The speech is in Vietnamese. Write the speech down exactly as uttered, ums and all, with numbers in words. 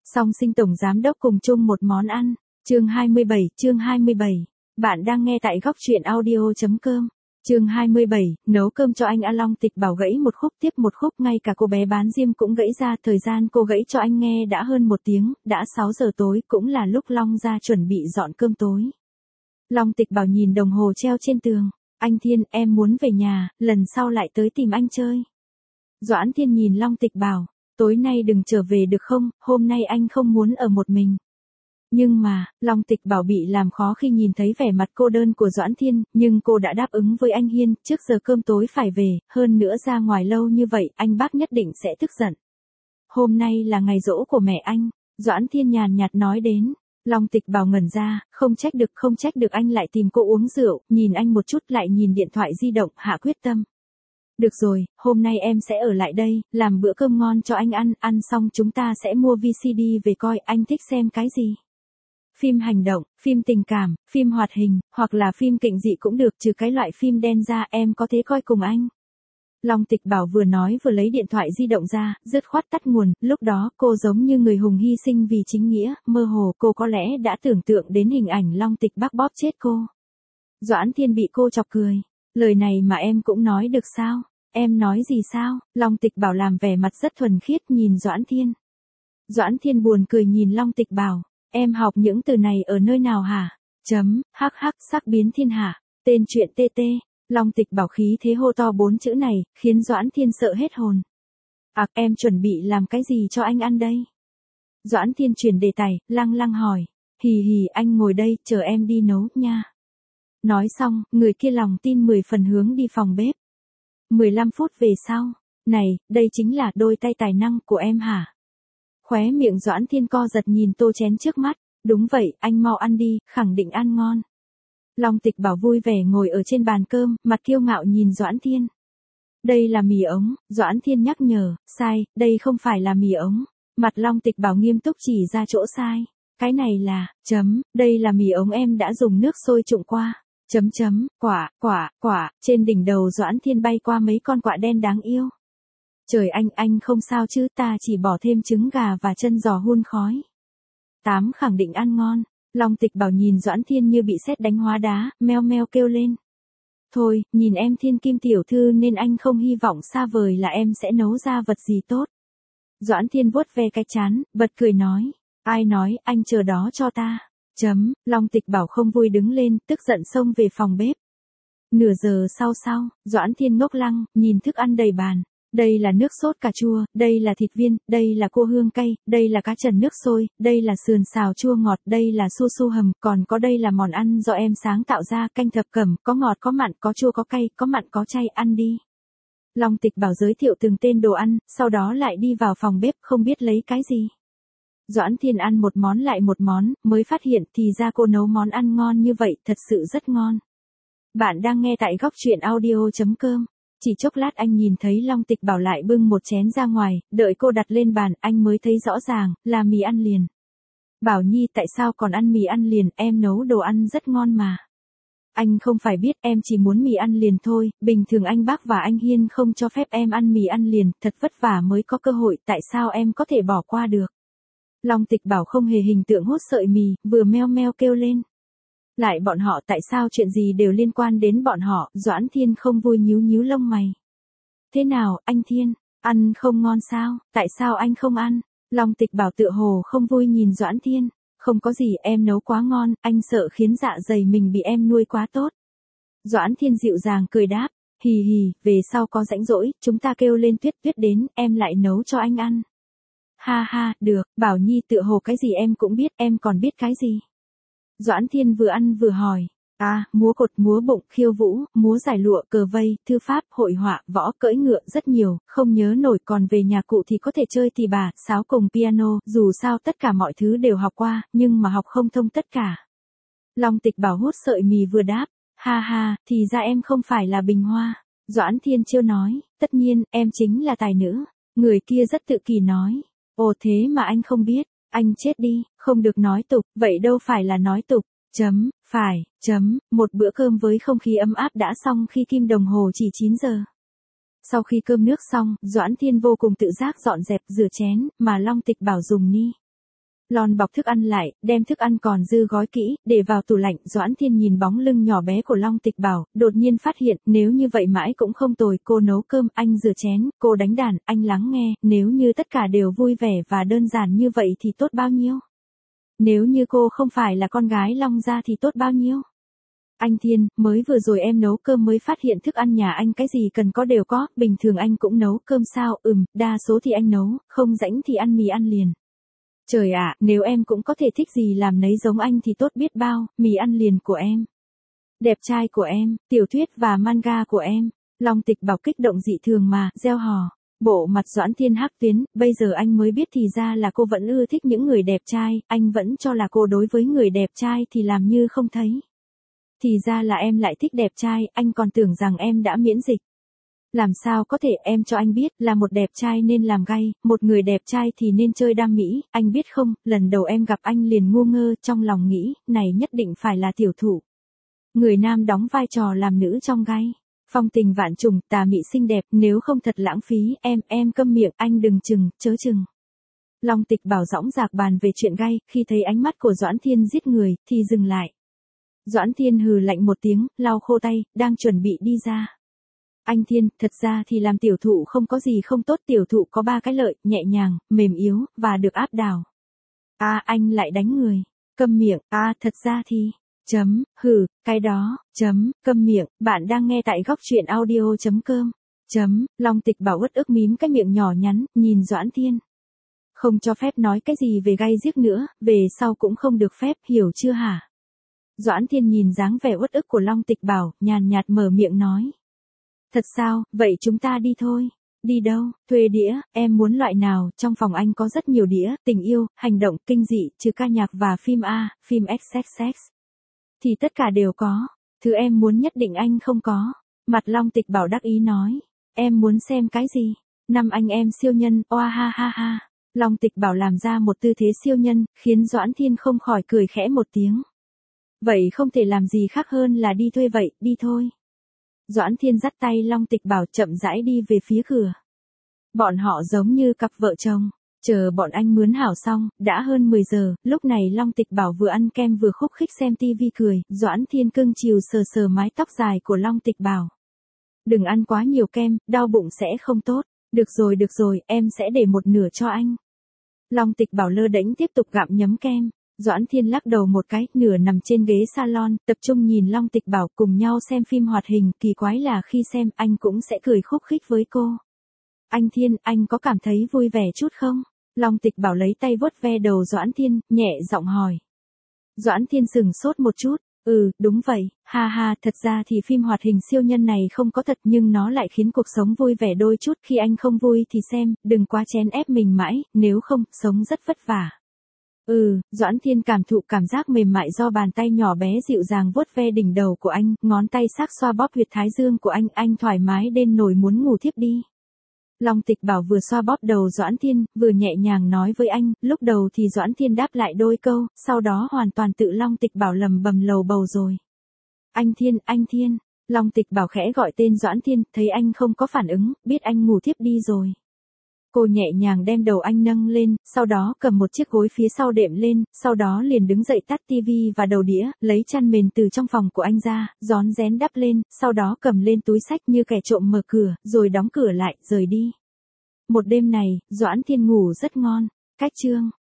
Song Sinh tổng giám đốc cùng chung một món ăn. Chương hai mươi bảy, chương hai mươi bảy. Bạn đang nghe tại góc truyện audio chấm com. Chương hai mươi bảy, nấu cơm cho anh. A Long Tịch Bảo gãy một khúc tiếp một khúc, ngay cả cô bé bán diêm cũng gãy ra. Thời gian cô gãy cho anh nghe đã hơn một tiếng, đã sáu giờ tối, cũng là lúc Long ra chuẩn bị dọn cơm tối. Long Tịch Bảo nhìn đồng hồ treo trên tường. Anh Thiên, em muốn về nhà, lần sau lại tới tìm anh chơi. Doãn Thiên nhìn Long Tịch Bảo, tối nay đừng trở về được không, hôm nay anh không muốn ở một mình. Nhưng mà, Long Tịch Bảo bị làm khó khi nhìn thấy vẻ mặt cô đơn của Doãn Thiên, nhưng cô đã đáp ứng với anh Hiên, trước giờ cơm tối phải về, hơn nữa ra ngoài lâu như vậy, anh bác nhất định sẽ tức giận. Hôm nay là ngày giỗ của mẹ anh, Doãn Thiên nhàn nhạt nói đến. Long Tịch Bảo ngẩn ra, không trách được không trách được anh lại tìm cô uống rượu, nhìn anh một chút lại nhìn điện thoại di động, hạ quyết tâm. Được rồi, hôm nay em sẽ ở lại đây, làm bữa cơm ngon cho anh ăn, ăn xong chúng ta sẽ mua vê xê đê về coi, anh thích xem cái gì? Phim hành động, phim tình cảm, phim hoạt hình, hoặc là phim kinh dị cũng được, trừ cái loại phim đen ra em có thể coi cùng anh. Long Tịch Bảo vừa nói vừa lấy điện thoại di động ra, dứt khoát tắt nguồn, lúc đó cô giống như người hùng hy sinh vì chính nghĩa, mơ hồ cô có lẽ đã tưởng tượng đến hình ảnh Long Tịch Bác bóp chết cô. Doãn Thiên bị cô chọc cười, lời này mà em cũng nói được sao, em nói gì sao, Long Tịch Bảo làm vẻ mặt rất thuần khiết nhìn Doãn Thiên. Doãn Thiên buồn cười nhìn Long Tịch Bảo, em học những từ này ở nơi nào hả, chấm, hắc hắc sắc biến thiên hạ, tên truyện tê tê. Long Tịch Bảo khí thế hô to bốn chữ này, khiến Doãn Thiên sợ hết hồn. À, em chuẩn bị làm cái gì cho anh ăn đây? Doãn Thiên chuyển đề tài, lăng lăng hỏi. Hì hì, anh ngồi đây, chờ em đi nấu, nha. Nói xong, người kia lòng tin mười phần hướng đi phòng bếp. mười lăm phút về sau. Này, đây chính là đôi tay tài năng của em hả? Khóe miệng Doãn Thiên co giật nhìn tô chén trước mắt. Đúng vậy, anh mau ăn đi, khẳng định ăn ngon. Long Tịch Bảo vui vẻ ngồi ở trên bàn cơm, mặt kiêu ngạo nhìn Doãn Thiên. Đây là mì ống, Doãn Thiên nhắc nhở, sai, đây không phải là mì ống. Mặt Long Tịch Bảo nghiêm túc chỉ ra chỗ sai. Cái này là, chấm, đây là mì ống em đã dùng nước sôi trụng qua. Chấm chấm, quả, quả, quả, trên đỉnh đầu Doãn Thiên bay qua mấy con quạ đen đáng yêu. Trời anh, anh không sao chứ, ta chỉ bỏ thêm trứng gà và chân giò hun khói. Tám khẳng định ăn ngon. Long Tịch Bảo nhìn Doãn Thiên như bị sét đánh hóa đá, meo meo kêu lên. Thôi, nhìn em Thiên Kim tiểu thư nên anh không hy vọng xa vời là em sẽ nấu ra vật gì tốt. Doãn Thiên vuốt ve cái trán, bật cười nói. Ai nói, anh chờ đó cho ta. Chấm, Long Tịch Bảo không vui đứng lên, tức giận xông về phòng bếp. Nửa giờ sau sau, Doãn Thiên ngốc lăng, nhìn thức ăn đầy bàn. Đây là nước sốt cà chua, đây là thịt viên, đây là cua hương cay, đây là cá trần nước sôi, đây là sườn xào chua ngọt, đây là su su hầm, còn có đây là món ăn do em sáng tạo ra, canh thập cẩm, có ngọt có mặn, có chua có cay, có mặn có chay, ăn đi. Long Tịch Bảo giới thiệu từng tên đồ ăn, sau đó lại đi vào phòng bếp không biết lấy cái gì. Doãn Thiên ăn một món lại một món, mới phát hiện thì ra cô nấu món ăn ngon như vậy, thật sự rất ngon. Bạn đang nghe tại góc truyện audio chấm com. Chỉ chốc lát anh nhìn thấy Long Tịch Bảo lại bưng một chén ra ngoài, đợi cô đặt lên bàn, anh mới thấy rõ ràng, là mì ăn liền. Bảo Nhi tại sao còn ăn mì ăn liền, em nấu đồ ăn rất ngon mà. Anh không phải biết, em chỉ muốn mì ăn liền thôi, bình thường anh bác và anh Hiên không cho phép em ăn mì ăn liền, thật vất vả mới có cơ hội, tại sao em có thể bỏ qua được. Long Tịch Bảo không hề hình tượng hút sợi mì, vừa meo meo kêu lên. Lại bọn họ tại sao chuyện gì đều liên quan đến bọn họ, Doãn Thiên không vui nhíu nhíu lông mày. Thế nào, anh Thiên, ăn không ngon sao, tại sao anh không ăn? Long Tịch Bảo tựa hồ không vui nhìn Doãn Thiên, không có gì em nấu quá ngon, anh sợ khiến dạ dày mình bị em nuôi quá tốt. Doãn Thiên dịu dàng cười đáp, hì hì, về sau có rãnh rỗi, chúng ta kêu lên Tuyết Tuyết đến, em lại nấu cho anh ăn. Ha ha, được, Bảo Nhi tựa hồ cái gì em cũng biết, em còn biết cái gì? Doãn Thiên vừa ăn vừa hỏi, à, múa cột, múa bụng, khiêu vũ, múa giải lụa, cờ vây, thư pháp, hội họa, võ, cưỡi ngựa, rất nhiều, không nhớ nổi, còn về nhà cụ thì có thể chơi tỳ bà, sáo cùng piano, dù sao tất cả mọi thứ đều học qua, nhưng mà học không thông tất cả. Long Tịch Bảo hút sợi mì vừa đáp, ha ha, thì ra em không phải là bình hoa. Doãn Thiên trêu nói, tất nhiên, em chính là tài nữ. Người kia rất tự kỳ nói, ồ thế mà anh không biết. Anh chết đi, không được nói tục, vậy đâu phải là nói tục, chấm, phải, chấm, một bữa cơm với không khí ấm áp đã xong khi kim đồng hồ chỉ chín giờ. Sau khi cơm nước xong, Doãn Thiên vô cùng tự giác dọn dẹp rửa chén, mà Long Tịch Bảo dùng ni. Lon bọc thức ăn lại, đem thức ăn còn dư gói kỹ, để vào tủ lạnh. Doãn Thiên nhìn bóng lưng nhỏ bé của Long Tịch Bảo, đột nhiên phát hiện, nếu như vậy mãi cũng không tồi. Cô nấu cơm, anh rửa chén, cô đánh đàn, anh lắng nghe. Nếu như tất cả đều vui vẻ và đơn giản như vậy thì tốt bao nhiêu. Nếu như cô không phải là con gái Long gia thì tốt bao nhiêu. Anh Thiên, mới vừa rồi em nấu cơm mới phát hiện thức ăn nhà anh cái gì cần có đều có. Bình thường anh cũng nấu cơm sao? Ừm, đa số thì anh nấu, không rãnh thì ăn mì ăn liền. Trời ạ, nếu em cũng có thể thích gì làm nấy giống anh thì tốt biết bao. Mì ăn liền của em, đẹp trai của em, tiểu thuyết và manga của em. Long Tịch Bảo kích động dị thường mà, reo hò. Bộ mặt Doãn Thiên hắc tuyến, bây giờ anh mới biết thì ra là cô vẫn ưa thích những người đẹp trai, anh vẫn cho là cô đối với người đẹp trai thì làm như không thấy. Thì ra là em lại thích đẹp trai, anh còn tưởng rằng em đã miễn dịch. Làm sao có thể, em cho anh biết, là một đẹp trai nên làm gay, một người đẹp trai thì nên chơi đam mỹ, anh biết không, lần đầu em gặp anh liền ngu ngơ, trong lòng nghĩ, này nhất định phải là tiểu thụ. Người nam đóng vai trò làm nữ trong gay. Phong tình vạn trùng, tà mị xinh đẹp, nếu không thật lãng phí, em, em câm miệng, anh đừng chừng, chớ chừng. Long Tịch Bảo dõng dạc bàn về chuyện gay, khi thấy ánh mắt của Doãn Thiên giết người, thì dừng lại. Doãn Thiên hừ lạnh một tiếng, lau khô tay, đang chuẩn bị đi ra. Anh Thiên, thật ra thì làm tiểu thụ không có gì không tốt, tiểu thụ có ba cái lợi, nhẹ nhàng, mềm yếu, và được áp đảo. À, anh lại đánh người. Câm miệng, à, thật ra thì... Chấm, hừ, cái đó, chấm, câm miệng, bạn đang nghe tại góc truyện audio.com. Chấm, Long Tịch Bảo uất ức mím cái miệng nhỏ nhắn, nhìn Doãn Thiên. Không cho phép nói cái gì về gay giếc nữa, về sau cũng không được phép, hiểu chưa hả? Doãn Thiên nhìn dáng vẻ uất ức của Long Tịch Bảo, nhàn nhạt mở miệng nói. Thật sao, vậy chúng ta đi thôi. Đi đâu, thuê đĩa, em muốn loại nào, trong phòng anh có rất nhiều đĩa, tình yêu, hành động, kinh dị, trừ ca nhạc và phim A, phim ích ích ích. Thì tất cả đều có, thứ em muốn nhất định anh không có. Mặt Long Tịch Bảo đắc ý nói, em muốn xem cái gì? Năm anh em siêu nhân, oa ha ha ha. Long Tịch Bảo làm ra một tư thế siêu nhân, khiến Doãn Thiên không khỏi cười khẽ một tiếng. Vậy không thể làm gì khác hơn là đi thuê vậy, đi thôi. Doãn Thiên dắt tay Long Tịch Bảo chậm rãi đi về phía cửa. Bọn họ giống như cặp vợ chồng. Chờ bọn anh mướn hảo xong, đã hơn mười giờ, lúc này Long Tịch Bảo vừa ăn kem vừa khúc khích xem tivi cười, Doãn Thiên cưng chiều sờ sờ mái tóc dài của Long Tịch Bảo. Đừng ăn quá nhiều kem, đau bụng sẽ không tốt. Được rồi được rồi, em sẽ để một nửa cho anh. Long Tịch Bảo lơ đễnh tiếp tục gặm nhấm kem. Doãn Thiên lắc đầu một cái, nửa nằm trên ghế salon, tập trung nhìn Long Tịch Bảo cùng nhau xem phim hoạt hình, kỳ quái là khi xem, anh cũng sẽ cười khúc khích với cô. Anh Thiên, anh có cảm thấy vui vẻ chút không? Long Tịch Bảo lấy tay vuốt ve đầu Doãn Thiên, nhẹ giọng hỏi. Doãn Thiên sừng sốt một chút, ừ, đúng vậy, ha ha, thật ra thì phim hoạt hình siêu nhân này không có thật nhưng nó lại khiến cuộc sống vui vẻ đôi chút, khi anh không vui thì xem, đừng quá chèn ép mình mãi, nếu không, sống rất vất vả. Ừ, Doãn Thiên cảm thụ cảm giác mềm mại do bàn tay nhỏ bé dịu dàng vuốt ve đỉnh đầu của anh, ngón tay sắc xoa bóp huyệt thái dương của anh, anh thoải mái đến nổi muốn ngủ thiếp đi. Long Tịch Bảo vừa xoa bóp đầu Doãn Thiên, vừa nhẹ nhàng nói với anh, lúc đầu thì Doãn Thiên đáp lại đôi câu, sau đó hoàn toàn tự Long Tịch Bảo lầm bầm lầu bầu rồi. Anh Thiên, anh Thiên, Long Tịch Bảo khẽ gọi tên Doãn Thiên, thấy anh không có phản ứng, biết anh ngủ thiếp đi rồi. Cô nhẹ nhàng đem đầu anh nâng lên, sau đó cầm một chiếc gối phía sau đệm lên, sau đó liền đứng dậy tắt tivi và đầu đĩa, lấy chăn mền từ trong phòng của anh ra, rón rén đắp lên, sau đó cầm lên túi xách như kẻ trộm mở cửa, rồi đóng cửa lại, rời đi. Một đêm này, Doãn Thiên ngủ rất ngon. Cách chương